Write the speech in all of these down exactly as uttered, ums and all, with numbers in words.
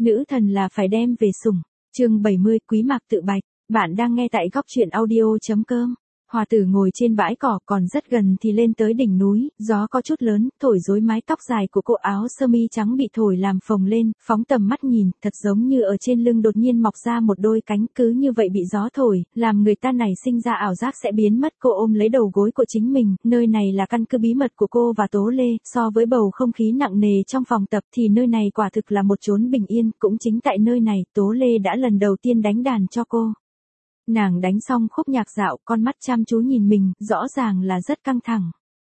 Nữ thần là phải đem về sủng. Chương bảy mươi, Quý Mạc tự bạch. Bạn đang nghe tại góc truyện audio chấm com. Hòa tử ngồi trên bãi cỏ, còn rất gần thì lên tới đỉnh núi, gió có chút lớn, thổi rối mái tóc dài của cô, áo sơ mi trắng bị thổi làm phồng lên, phóng tầm mắt nhìn, thật giống như ở trên lưng đột nhiên mọc ra một đôi cánh, cứ như vậy bị gió thổi, làm người ta nảy sinh ra ảo giác sẽ biến mất. Cô ôm lấy đầu gối của chính mình, nơi này là căn cứ bí mật của cô và Tố Lê, so với bầu không khí nặng nề trong phòng tập thì nơi này quả thực là một chốn bình yên, cũng chính tại nơi này, Tố Lê đã lần đầu tiên đánh đàn cho cô. Nàng đánh xong khúc nhạc dạo, con mắt chăm chú nhìn mình, rõ ràng là rất căng thẳng.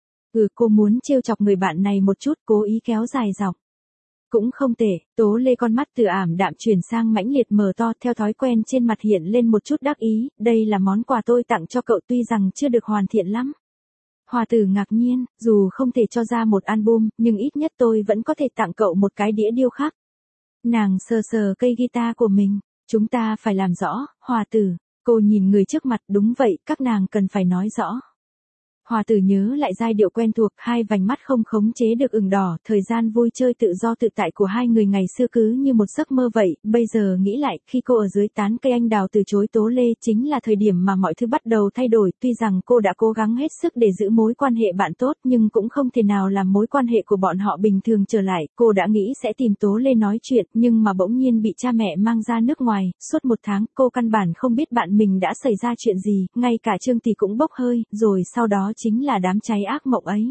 Ừ, cô muốn trêu chọc người bạn này một chút, cố ý kéo dài giọng. Cũng không tệ. Tố Lê con mắt từ ảm đạm chuyển sang mãnh liệt mở to, theo thói quen trên mặt hiện lên một chút đắc ý, đây là món quà tôi tặng cho cậu, tuy rằng chưa được hoàn thiện lắm. Hòa tử ngạc nhiên, dù không thể cho ra một album, nhưng ít nhất tôi vẫn có thể tặng cậu một cái đĩa điêu khắc. Nàng sờ sờ cây guitar của mình, chúng ta phải làm rõ, Hòa tử. Cô nhìn người trước mặt, đúng vậy, các nàng cần phải nói rõ. Hòa tử nhớ lại giai điệu quen thuộc, hai vành mắt không khống chế được ửng đỏ, thời gian vui chơi tự do tự tại của hai người ngày xưa cứ như một giấc mơ vậy, bây giờ nghĩ lại, khi cô ở dưới tán cây anh đào từ chối Tố Lê chính là thời điểm mà mọi thứ bắt đầu thay đổi, tuy rằng cô đã cố gắng hết sức để giữ mối quan hệ bạn tốt nhưng cũng không thể nào làm mối quan hệ của bọn họ bình thường trở lại, cô đã nghĩ sẽ tìm Tố Lê nói chuyện, nhưng mà bỗng nhiên bị cha mẹ mang ra nước ngoài, suốt một tháng, cô căn bản không biết bạn mình đã xảy ra chuyện gì, ngay cả Trương Tỷ cũng bốc hơi, rồi sau đó chính là đám cháy ác mộng ấy.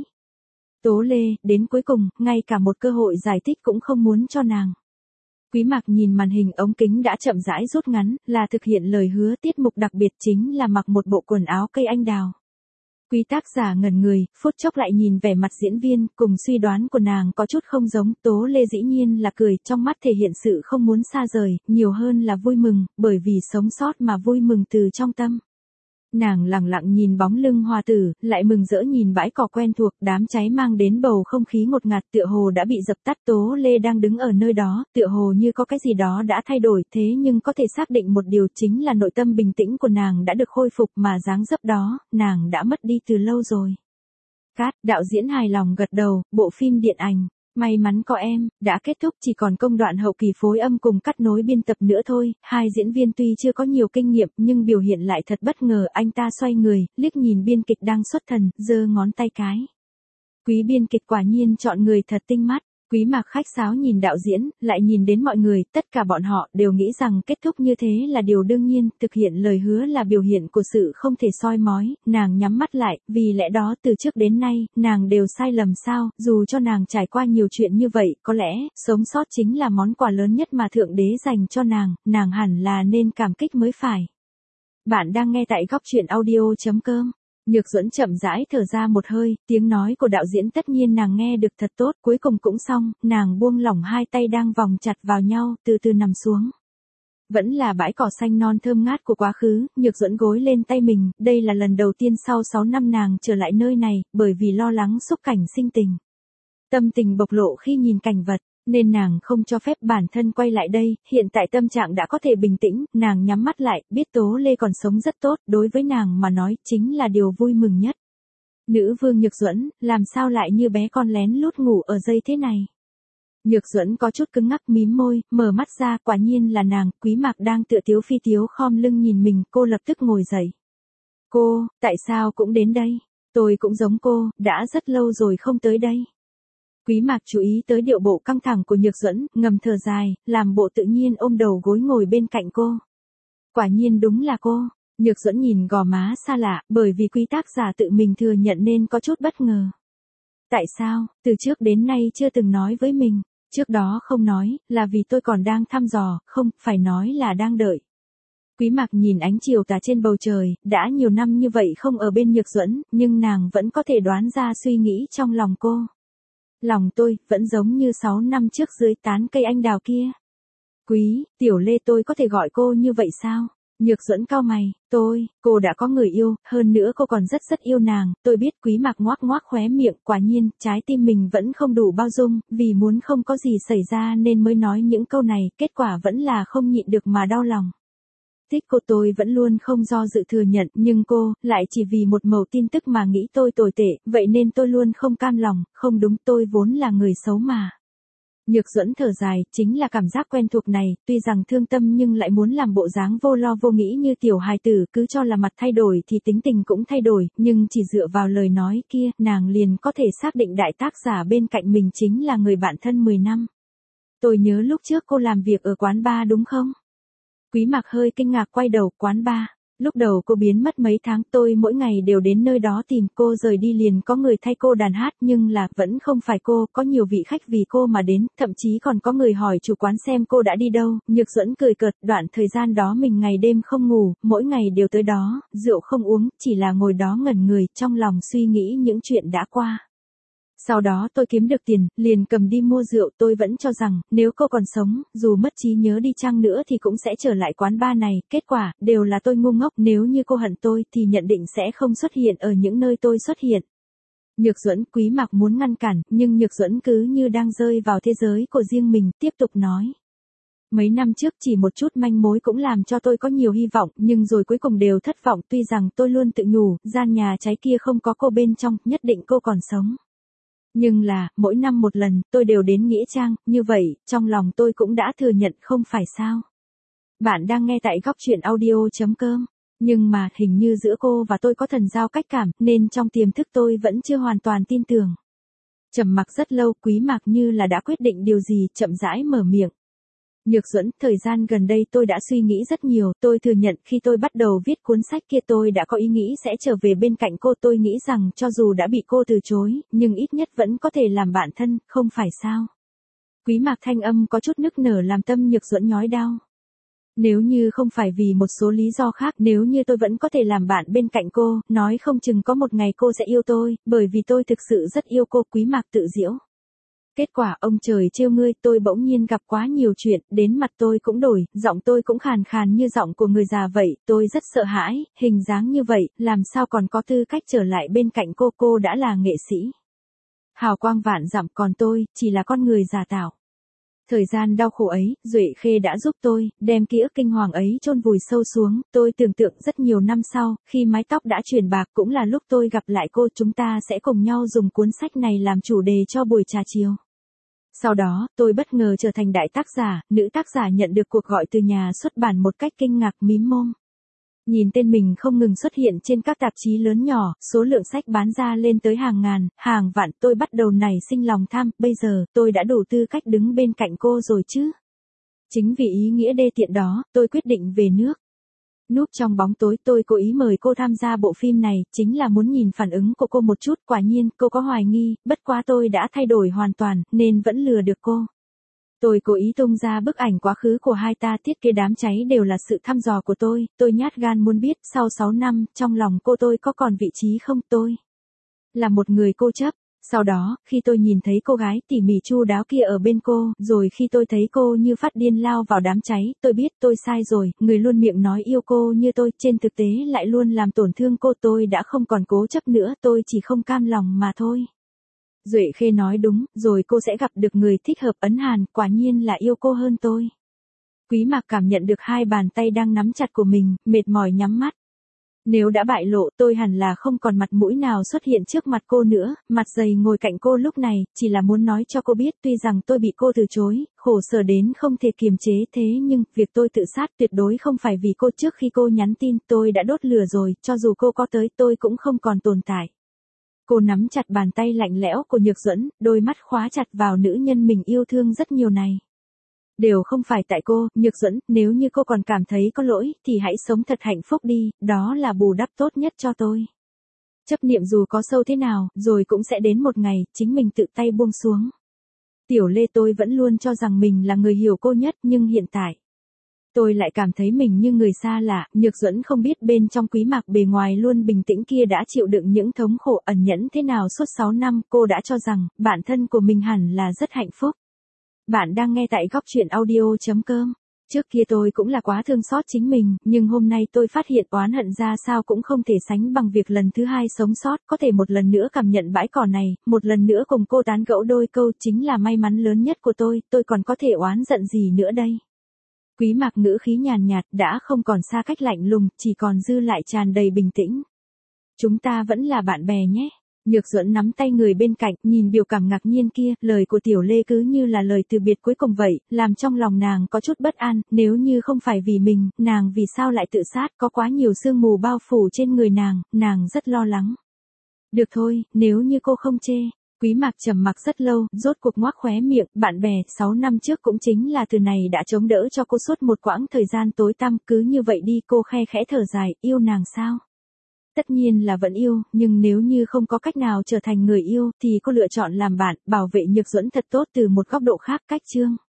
Tố Lê, đến cuối cùng, ngay cả một cơ hội giải thích cũng không muốn cho nàng. Quý Mạc nhìn màn hình ống kính đã chậm rãi rút ngắn, là thực hiện lời hứa tiết mục đặc biệt chính là mặc một bộ quần áo cây anh đào. Quý tác giả ngẩn người, phút chốc lại nhìn vẻ mặt diễn viên, cùng suy đoán của nàng có chút không giống, Tố Lê dĩ nhiên là cười, trong mắt thể hiện sự không muốn xa rời, nhiều hơn là vui mừng, bởi vì sống sót mà vui mừng từ trong tâm. Nàng lặng lặng nhìn bóng lưng Hòa tử, lại mừng rỡ nhìn bãi cỏ quen thuộc, đám cháy mang đến bầu không khí ngột ngạt tựa hồ đã bị dập tắt. Tố Lê đang đứng ở nơi đó, tựa hồ như có cái gì đó đã thay đổi, thế nhưng có thể xác định một điều chính là nội tâm bình tĩnh của nàng đã được khôi phục, mà dáng dấp đó, nàng đã mất đi từ lâu rồi. Cát, đạo diễn hài lòng gật đầu, bộ phim điện ảnh May mắn có em đã kết thúc, chỉ còn công đoạn hậu kỳ phối âm cùng cắt nối biên tập nữa thôi. Hai diễn viên tuy chưa có nhiều kinh nghiệm nhưng biểu hiện lại thật bất ngờ. Anh ta xoay người, liếc nhìn biên kịch đang xuất thần, giơ ngón tay cái. Quý biên kịch quả nhiên chọn người thật tinh mắt. Quý Mạc khách sáo nhìn đạo diễn, lại nhìn đến mọi người, tất cả bọn họ đều nghĩ rằng kết thúc như thế là điều đương nhiên, thực hiện lời hứa là biểu hiện của sự không thể soi mói, nàng nhắm mắt lại, vì lẽ đó từ trước đến nay, nàng đều sai lầm sao, dù cho nàng trải qua nhiều chuyện như vậy, có lẽ, sống sót chính là món quà lớn nhất mà Thượng Đế dành cho nàng, nàng hẳn là nên cảm kích mới phải. Bạn đang nghe tại góc truyện audio chấm com. Nhược Duẫn chậm rãi thở ra một hơi, tiếng nói của đạo diễn tất nhiên nàng nghe được thật tốt, cuối cùng cũng xong, nàng buông lỏng hai tay đang vòng chặt vào nhau, từ từ nằm xuống. Vẫn là bãi cỏ xanh non thơm ngát của quá khứ, Nhược Duẫn gối lên tay mình, đây là lần đầu tiên sau sáu năm nàng trở lại nơi này, bởi vì lo lắng xúc cảnh sinh tình. Tâm tình bộc lộ khi nhìn cảnh vật, nên nàng không cho phép bản thân quay lại đây, hiện tại tâm trạng đã có thể bình tĩnh, nàng nhắm mắt lại, biết Tố Lê còn sống rất tốt, đối với nàng mà nói, chính là điều vui mừng nhất. Nữ vương Nhược Duẫn, làm sao lại như bé con lén lút ngủ ở dây thế này? Nhược Duẫn có chút cứng ngắc mím môi, mở mắt ra, quả nhiên là nàng. Quý Mạc đang tựa tiếu phi tiếu khom lưng nhìn mình, cô lập tức ngồi dậy. Cô, tại sao cũng đến đây? Tôi cũng giống cô, đã rất lâu rồi không tới đây. Quý Mạc chú ý tới điệu bộ căng thẳng của Nhược Duẫn, ngầm thở dài, làm bộ tự nhiên ôm đầu gối ngồi bên cạnh cô. Quả nhiên đúng là cô. Nhược Duẫn nhìn gò má xa lạ, bởi vì quý tác giả tự mình thừa nhận nên có chút bất ngờ. Tại sao, từ trước đến nay chưa từng nói với mình, trước đó không nói, là vì tôi còn đang thăm dò, không, phải nói là đang đợi. Quý Mạc nhìn ánh chiều tà trên bầu trời, đã nhiều năm như vậy không ở bên Nhược Duẫn, nhưng nàng vẫn có thể đoán ra suy nghĩ trong lòng cô. Lòng tôi, vẫn giống như sáu năm trước dưới tán cây anh đào kia. Quý, Tiểu Lê, tôi có thể gọi cô như vậy sao? Nhược Duẫn cau mày, tôi, cô đã có người yêu, hơn nữa cô còn rất rất yêu nàng, tôi biết. Quý Mạc ngoác ngoác khóe miệng, quả nhiên, trái tim mình vẫn không đủ bao dung, vì muốn không có gì xảy ra nên mới nói những câu này, kết quả vẫn là không nhịn được mà đau lòng. Thích cô tôi vẫn luôn không do dự thừa nhận, nhưng cô, lại chỉ vì một mẩu tin tức mà nghĩ tôi tồi tệ, vậy nên tôi luôn không cam lòng, không đúng, tôi vốn là người xấu mà. Nhược Duẫn thở dài, chính là cảm giác quen thuộc này, tuy rằng thương tâm nhưng lại muốn làm bộ dáng vô lo vô nghĩ như tiểu hài tử, cứ cho là mặt thay đổi thì tính tình cũng thay đổi, nhưng chỉ dựa vào lời nói kia, nàng liền có thể xác định đại tác giả bên cạnh mình chính là người bạn thân mười năm. Tôi nhớ lúc trước cô làm việc ở quán bar đúng không? Quý Mạc hơi kinh ngạc quay đầu, quán bar. Lúc đầu cô biến mất mấy tháng, tôi mỗi ngày đều đến nơi đó tìm cô, rời đi liền có người thay cô đàn hát, nhưng là vẫn không phải cô, có nhiều vị khách vì cô mà đến, thậm chí còn có người hỏi chủ quán xem cô đã đi đâu. Nhược Duẫn cười cợt, đoạn thời gian đó mình ngày đêm không ngủ, mỗi ngày đều tới đó, rượu không uống, chỉ là ngồi đó ngẩn người, trong lòng suy nghĩ những chuyện đã qua. Sau đó tôi kiếm được tiền, liền cầm đi mua rượu, tôi vẫn cho rằng, nếu cô còn sống, dù mất trí nhớ đi chăng nữa thì cũng sẽ trở lại quán bar này, kết quả, đều là tôi ngu ngốc, nếu như cô hận tôi thì nhận định sẽ không xuất hiện ở những nơi tôi xuất hiện. Nhược Duẫn, Quý Mạc muốn ngăn cản, nhưng Nhược Duẫn cứ như đang rơi vào thế giới của riêng mình, tiếp tục nói. Mấy năm trước chỉ một chút manh mối cũng làm cho tôi có nhiều hy vọng, nhưng rồi cuối cùng đều thất vọng, tuy rằng tôi luôn tự nhủ, gian nhà cháy kia không có cô bên trong, nhất định cô còn sống. Nhưng là, mỗi năm một lần, tôi đều đến Nghĩa Trang, như vậy, trong lòng tôi cũng đã thừa nhận không phải sao. Bạn đang nghe tại góc truyện audio chấm com. Nhưng mà, hình như giữa cô và tôi có thần giao cách cảm, nên trong tiềm thức tôi vẫn chưa hoàn toàn tin tưởng. Trầm mặc rất lâu, Quý Mạc như là đã quyết định điều gì, chậm rãi mở miệng. Nhược Duẫn, thời gian gần đây tôi đã suy nghĩ rất nhiều, tôi thừa nhận khi tôi bắt đầu viết cuốn sách kia tôi đã có ý nghĩ sẽ trở về bên cạnh cô, tôi nghĩ rằng cho dù đã bị cô từ chối, nhưng ít nhất vẫn có thể làm bạn thân, không phải sao? Quý Mạc thanh âm có chút nức nở làm tâm Nhược Duẫn nhói đau. Nếu như không phải vì một số lý do khác, nếu như tôi vẫn có thể làm bạn bên cạnh cô, nói không chừng có một ngày cô sẽ yêu tôi, bởi vì tôi thực sự rất yêu cô. Quý Mạc tự giễu. Kết quả ông trời trêu ngươi, tôi bỗng nhiên gặp quá nhiều chuyện, đến mặt tôi cũng đổi, giọng tôi cũng khàn khàn như giọng của người già vậy, tôi rất sợ hãi, hình dáng như vậy, làm sao còn có tư cách trở lại bên cạnh cô, cô đã là nghệ sĩ. Hào quang vạn dặm, còn tôi, chỉ là con người giả tạo. Thời gian đau khổ ấy, Duệ Khê đã giúp tôi, đem ký ức kinh hoàng ấy chôn vùi sâu xuống, tôi tưởng tượng rất nhiều năm sau, khi mái tóc đã chuyển bạc cũng là lúc tôi gặp lại cô, chúng ta sẽ cùng nhau dùng cuốn sách này làm chủ đề cho buổi trà chiều. Sau đó, tôi bất ngờ trở thành đại tác giả, nữ tác giả nhận được cuộc gọi từ nhà xuất bản một cách kinh ngạc mím môi. Nhìn tên mình không ngừng xuất hiện trên các tạp chí lớn nhỏ, số lượng sách bán ra lên tới hàng ngàn, hàng vạn, tôi bắt đầu nảy sinh lòng tham, bây giờ, tôi đã đủ tư cách đứng bên cạnh cô rồi chứ. Chính vì ý nghĩa đê tiện đó, tôi quyết định về nước. Núp trong bóng tối, tôi cố ý mời cô tham gia bộ phim này, chính là muốn nhìn phản ứng của cô một chút, quả nhiên, cô có hoài nghi, bất quá tôi đã thay đổi hoàn toàn, nên vẫn lừa được cô. Tôi cố ý tung ra bức ảnh quá khứ của hai ta, thiết kế đám cháy đều là sự thăm dò của tôi, tôi nhát gan muốn biết, sau sáu năm, trong lòng cô tôi có còn vị trí không, tôi là một người cô chấp. Sau đó, khi tôi nhìn thấy cô gái tỉ mỉ chu đáo kia ở bên cô, rồi khi tôi thấy cô như phát điên lao vào đám cháy, tôi biết tôi sai rồi, người luôn miệng nói yêu cô như tôi, trên thực tế lại luôn làm tổn thương cô, tôi đã không còn cố chấp nữa, tôi chỉ không cam lòng mà thôi. Duệ Khê nói đúng, rồi cô sẽ gặp được người thích hợp. Ấn Hàn, quả nhiên là yêu cô hơn tôi. Quý Mạc cảm nhận được hai bàn tay đang nắm chặt của mình, mệt mỏi nhắm mắt. Nếu đã bại lộ, tôi hẳn là không còn mặt mũi nào xuất hiện trước mặt cô nữa, mặt dày ngồi cạnh cô lúc này, chỉ là muốn nói cho cô biết tuy rằng tôi bị cô từ chối, khổ sở đến không thể kiềm chế, thế nhưng, việc tôi tự sát tuyệt đối không phải vì cô. Trước khi cô nhắn tin, tôi đã đốt lửa rồi, cho dù cô có tới, tôi cũng không còn tồn tại. Cô nắm chặt bàn tay lạnh lẽo của Nhược Duẫn, đôi mắt khóa chặt vào nữ nhân mình yêu thương rất nhiều này. Đều không phải tại cô, Nhược Duẫn, nếu như cô còn cảm thấy có lỗi, thì hãy sống thật hạnh phúc đi, đó là bù đắp tốt nhất cho tôi. Chấp niệm dù có sâu thế nào, rồi cũng sẽ đến một ngày, chính mình tự tay buông xuống. Tiểu Lê, tôi vẫn luôn cho rằng mình là người hiểu cô nhất, nhưng hiện tại, tôi lại cảm thấy mình như người xa lạ. Nhược Duẫn không biết bên trong Quý Mạc bề ngoài luôn bình tĩnh kia đã chịu đựng những thống khổ ẩn nhẫn thế nào suốt sáu năm, cô đã cho rằng, bản thân của mình hẳn là rất hạnh phúc. Bạn đang nghe tại góc truyện audio chấm com. Trước kia tôi cũng là quá thương xót chính mình, nhưng hôm nay tôi phát hiện oán hận ra sao cũng không thể sánh bằng việc lần thứ hai sống sót, có thể một lần nữa cảm nhận bãi cỏ này, một lần nữa cùng cô tán gẫu đôi câu, chính là may mắn lớn nhất của tôi, tôi còn có thể oán giận gì nữa đây. Quý Mạc ngữ khí nhàn nhạt, đã không còn xa cách lạnh lùng, chỉ còn dư lại tràn đầy bình tĩnh. Chúng ta vẫn là bạn bè nhé. Nhược Duẫn nắm tay người bên cạnh, nhìn biểu cảm ngạc nhiên kia, lời của Tiểu Lê cứ như là lời từ biệt cuối cùng vậy, làm trong lòng nàng có chút bất an, nếu như không phải vì mình, nàng vì sao lại tự sát, có quá nhiều sương mù bao phủ trên người nàng, nàng rất lo lắng. Được thôi, nếu như cô không chê. Quý Mạc trầm mặc rất lâu, rốt cuộc ngoác khóe miệng, bạn bè, sáu năm trước cũng chính là từ này đã chống đỡ cho cô suốt một quãng thời gian tối tăm, cứ như vậy đi, cô khe khẽ thở dài, yêu nàng sao? Tất nhiên là vẫn yêu, nhưng nếu như không có cách nào trở thành người yêu, thì cô lựa chọn làm bạn, bảo vệ Nhược Duẫn thật tốt từ một góc độ khác. Cách chương